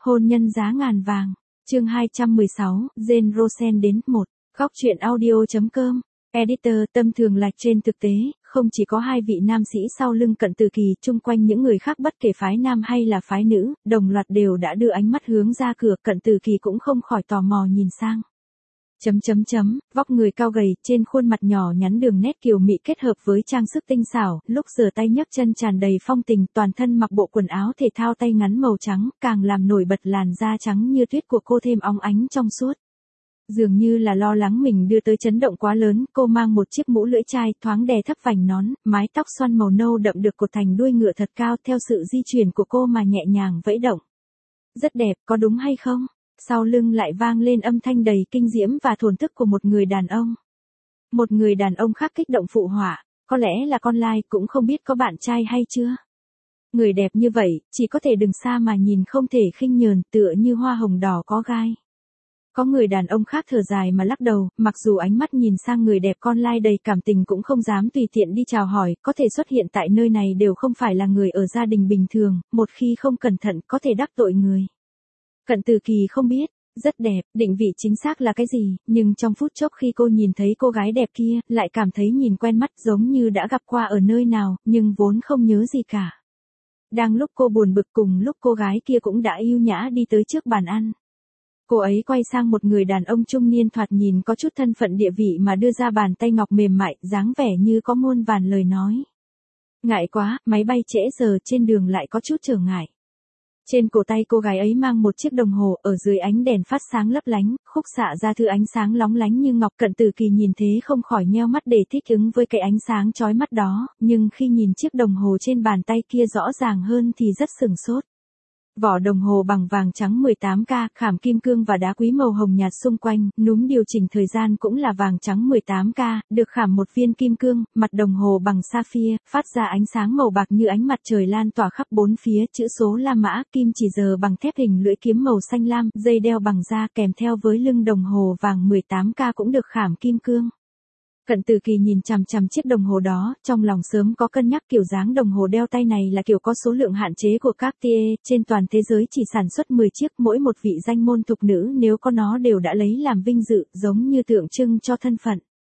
Hôn nhân giá ngàn vàng. Chương 216, Jane Rosen đến 1. Góc truyện audio.com. Editor. Tâm thường lạch trên thực tế, không chỉ có hai vị nam sĩ sau lưng Cận Từ Kỳ, chung quanh những người khác bất kể phái nam hay là phái nữ, đồng loạt đều đã đưa ánh mắt hướng ra cửa. Cận Từ Kỳ cũng không khỏi tò mò nhìn sang. Vóc người cao gầy, trên khuôn mặt nhỏ nhắn đường nét kiều mị kết hợp với trang sức tinh xảo, lúc giơ tay nhấc chân tràn đầy phong tình, toàn thân mặc bộ quần áo thể thao tay ngắn màu trắng, càng làm nổi bật làn da trắng như tuyết của cô thêm óng ánh trong suốt. Dường như là lo lắng mình đưa tới chấn động quá lớn, cô mang một chiếc mũ lưỡi chai thoáng đè thấp vành nón, mái tóc xoăn màu nâu đậm được cột thành đuôi ngựa thật cao theo sự di chuyển của cô mà nhẹ nhàng vẫy động. Rất đẹp, có đúng hay không? Sau lưng lại vang lên âm thanh đầy kinh diễm và thổn thức của một người đàn ông. Một người đàn ông khác kích động phụ họa, có lẽ là con lai, cũng không biết có bạn trai hay chưa. Người đẹp như vậy, chỉ có thể đứng xa mà nhìn, không thể khinh nhờn, tựa như hoa hồng đỏ có gai. Có người đàn ông khác thở dài mà lắc đầu, mặc dù ánh mắt nhìn sang người đẹp con lai đầy cảm tình cũng không dám tùy tiện đi chào hỏi, có thể xuất hiện tại nơi này đều không phải là người ở gia đình bình thường, một khi không cẩn thận có thể đắc tội người. Cận Từ Kỳ không biết, rất đẹp, định vị chính xác là cái gì, nhưng trong phút chốc khi cô nhìn thấy cô gái đẹp kia, lại cảm thấy nhìn quen mắt, giống như đã gặp qua ở nơi nào, nhưng vốn không nhớ gì cả. Đang lúc cô buồn bực, cùng lúc cô gái kia cũng đã yêu nhã đi tới trước bàn ăn. Cô ấy quay sang một người đàn ông trung niên thoạt nhìn có chút thân phận địa vị mà đưa ra bàn tay ngọc mềm mại, dáng vẻ như có muôn vàn lời nói. Ngại quá, máy bay trễ giờ, trên đường lại có chút trở ngại. Trên cổ tay cô gái ấy mang một chiếc đồng hồ, ở dưới ánh đèn phát sáng lấp lánh, khúc xạ ra thứ ánh sáng lóng lánh như ngọc. Cận Từ Kỳ nhìn thế không khỏi nheo mắt để thích ứng với cái ánh sáng chói mắt đó, nhưng khi nhìn chiếc đồng hồ trên bàn tay kia rõ ràng hơn thì rất sửng sốt. Vỏ đồng hồ bằng vàng trắng 18K, khảm kim cương và đá quý màu hồng nhạt xung quanh, núm điều chỉnh thời gian cũng là vàng trắng 18K, được khảm một viên kim cương, mặt đồng hồ bằng sapphire, phát ra ánh sáng màu bạc như ánh mặt trời lan tỏa khắp bốn phía, chữ số La Mã, kim chỉ giờ bằng thép hình lưỡi kiếm màu xanh lam, dây đeo bằng da kèm theo với lưng đồng hồ vàng 18K cũng được khảm kim cương. Cận Từ Kỳ nhìn chằm chằm chiếc đồng hồ đó, trong lòng sớm có cân nhắc, kiểu dáng đồng hồ đeo tay này là kiểu có số lượng hạn chế của Cartier, trên toàn thế giới chỉ sản xuất 10 chiếc, mỗi một vị danh môn thục nữ nếu có nó đều đã lấy làm vinh dự, giống như tượng trưng cho thân phận.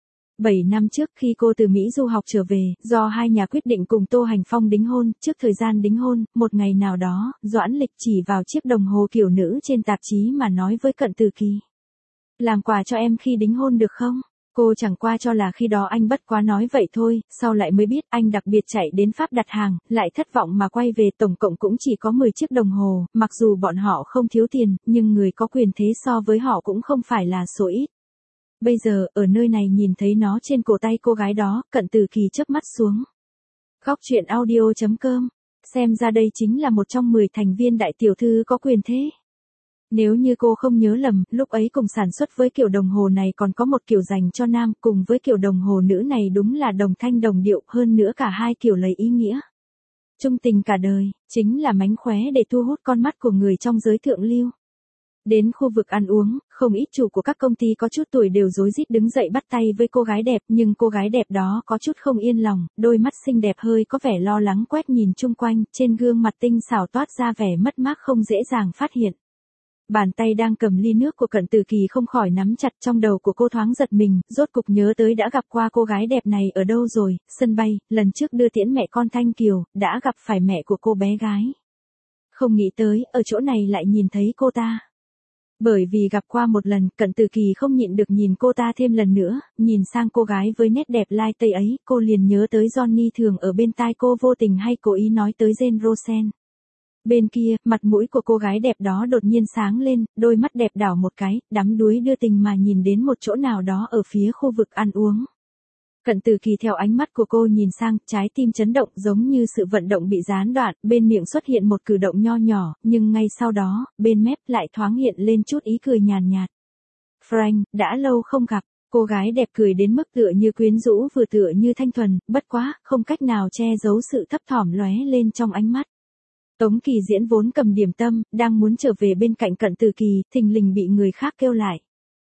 7 năm trước khi cô từ Mỹ du học trở về, do hai nhà quyết định cùng Tô Hành Phong đính hôn, trước thời gian đính hôn, một ngày nào đó, Doãn Lịch chỉ vào chiếc đồng hồ kiểu nữ trên tạp chí mà nói với Cận Từ Kỳ. Làm quà cho em khi đính hôn được không? Cô chẳng qua cho là khi đó anh bất quá nói vậy thôi, sau lại mới biết anh đặc biệt chạy đến Pháp đặt hàng, lại thất vọng mà quay về, tổng cộng cũng chỉ có 10 chiếc đồng hồ, mặc dù bọn họ không thiếu tiền, nhưng người có quyền thế so với họ cũng không phải là số ít. Bây giờ, ở nơi này nhìn thấy nó trên cổ tay cô gái đó, Cận Từ Kỳ chớp mắt xuống. Góc truyện audio.com, xem ra đây chính là một trong 10 thành viên đại tiểu thư có quyền thế. Nếu như cô không nhớ lầm, lúc ấy cùng sản xuất với kiểu đồng hồ này còn có một kiểu dành cho nam, cùng với kiểu đồng hồ nữ này đúng là đồng thanh đồng điệu, hơn nữa cả hai kiểu lấy ý nghĩa chung tình cả đời, chính là mánh khóe để thu hút con mắt của người trong giới thượng lưu. Đến khu vực ăn uống, không ít chủ của các công ty có chút tuổi đều rối rít đứng dậy bắt tay với cô gái đẹp, nhưng cô gái đẹp đó có chút không yên lòng, đôi mắt xinh đẹp hơi có vẻ lo lắng quét nhìn chung quanh, trên gương mặt tinh xảo toát ra vẻ mất mát không dễ dàng phát hiện. Bàn tay đang cầm ly nước của Cận Từ Kỳ không khỏi nắm chặt, trong đầu của cô thoáng giật mình, rốt cục nhớ tới đã gặp qua cô gái đẹp này ở đâu rồi, sân bay, lần trước đưa tiễn mẹ con Thanh Kiều, đã gặp phải mẹ của cô bé gái. Không nghĩ tới, ở chỗ này lại nhìn thấy cô ta. Bởi vì gặp qua một lần, Cận Từ Kỳ không nhịn được nhìn cô ta thêm lần nữa, nhìn sang cô gái với nét đẹp lai tây ấy, cô liền nhớ tới Johnny thường ở bên tai cô vô tình hay cố ý nói tới Jane Rosen. Bên kia, mặt mũi của cô gái đẹp đó đột nhiên sáng lên, đôi mắt đẹp đảo một cái, đắm đuối đưa tình mà nhìn đến một chỗ nào đó ở phía khu vực ăn uống. Cận Từ Kỳ theo ánh mắt của cô nhìn sang, trái tim chấn động giống như sự vận động bị gián đoạn, bên miệng xuất hiện một cử động nho nhỏ, nhưng ngay sau đó, bên mép lại thoáng hiện lên chút ý cười nhàn nhạt. Frank, đã lâu không gặp, cô gái đẹp cười đến mức tựa như quyến rũ vừa tựa như thanh thuần, bất quá, không cách nào che giấu sự thấp thỏm lóe lên trong ánh mắt. Tống Kỳ Diễn vốn cầm điểm tâm, đang muốn trở về bên cạnh Cận Từ Kỳ, thình lình bị người khác kêu lại.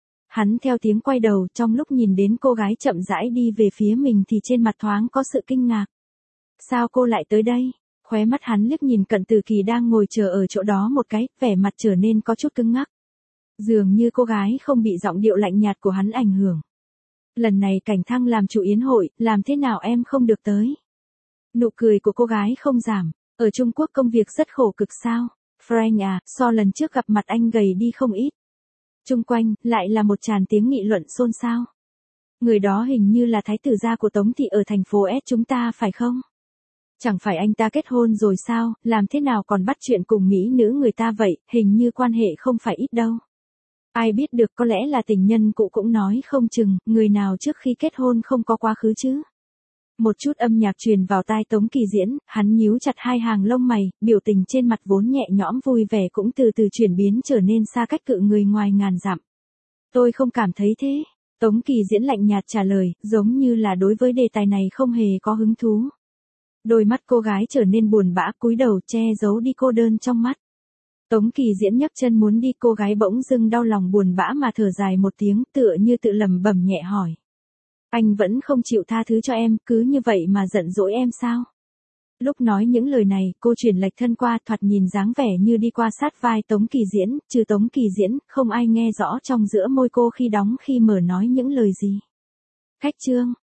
Hắn theo tiếng quay đầu, trong lúc nhìn đến cô gái chậm rãi đi về phía mình thì trên mặt thoáng có sự kinh ngạc. Sao cô lại tới đây? Khóe mắt hắn liếc nhìn Cận Tử Kỳ đang ngồi chờ ở chỗ đó một cái, vẻ mặt trở nên có chút cứng ngắc. Dường như cô gái không bị giọng điệu lạnh nhạt của hắn ảnh hưởng. Lần này Cảnh Thăng làm chủ yến hội, làm thế nào em không được tới? Nụ cười của cô gái không giảm. Ở Trung Quốc công việc rất khổ cực sao? Frank à, so lần trước gặp mặt anh gầy đi không ít. Chung quanh, lại là một tràng tiếng nghị luận xôn xao. Người đó hình như là thái tử gia của Tống thị ở thành phố S chúng ta phải không? Chẳng phải anh ta kết hôn rồi sao, làm thế nào còn bắt chuyện cùng mỹ nữ người ta vậy, hình như quan hệ không phải ít đâu. Ai biết được, có lẽ là tình nhân cũ cũng nói không chừng, người nào trước khi kết hôn không có quá khứ chứ. Một chút âm nhạc truyền vào tai Tống Kỳ Diễn, hắn nhíu chặt hai hàng lông mày, biểu tình trên mặt vốn nhẹ nhõm vui vẻ cũng từ từ chuyển biến trở nên xa cách cự người ngoài ngàn dặm. Tôi không cảm thấy thế. Tống Kỳ Diễn lạnh nhạt trả lời, giống như là đối với đề tài này không hề có hứng thú. Đôi mắt cô gái trở nên buồn bã, cúi đầu che giấu đi cô đơn trong mắt. Tống Kỳ Diễn nhấc chân muốn đi, cô gái bỗng dưng đau lòng buồn bã mà thở dài một tiếng, tựa như tự lẩm bẩm nhẹ hỏi. Anh vẫn không chịu tha thứ cho em, cứ như vậy mà giận dỗi em sao? Lúc nói những lời này, cô chuyển lệch thân qua, thoạt nhìn dáng vẻ như đi qua sát vai Tống Kỳ Diễn, trừ Tống Kỳ Diễn, không ai nghe rõ trong giữa môi cô khi đóng khi mở nói những lời gì. Khách trương,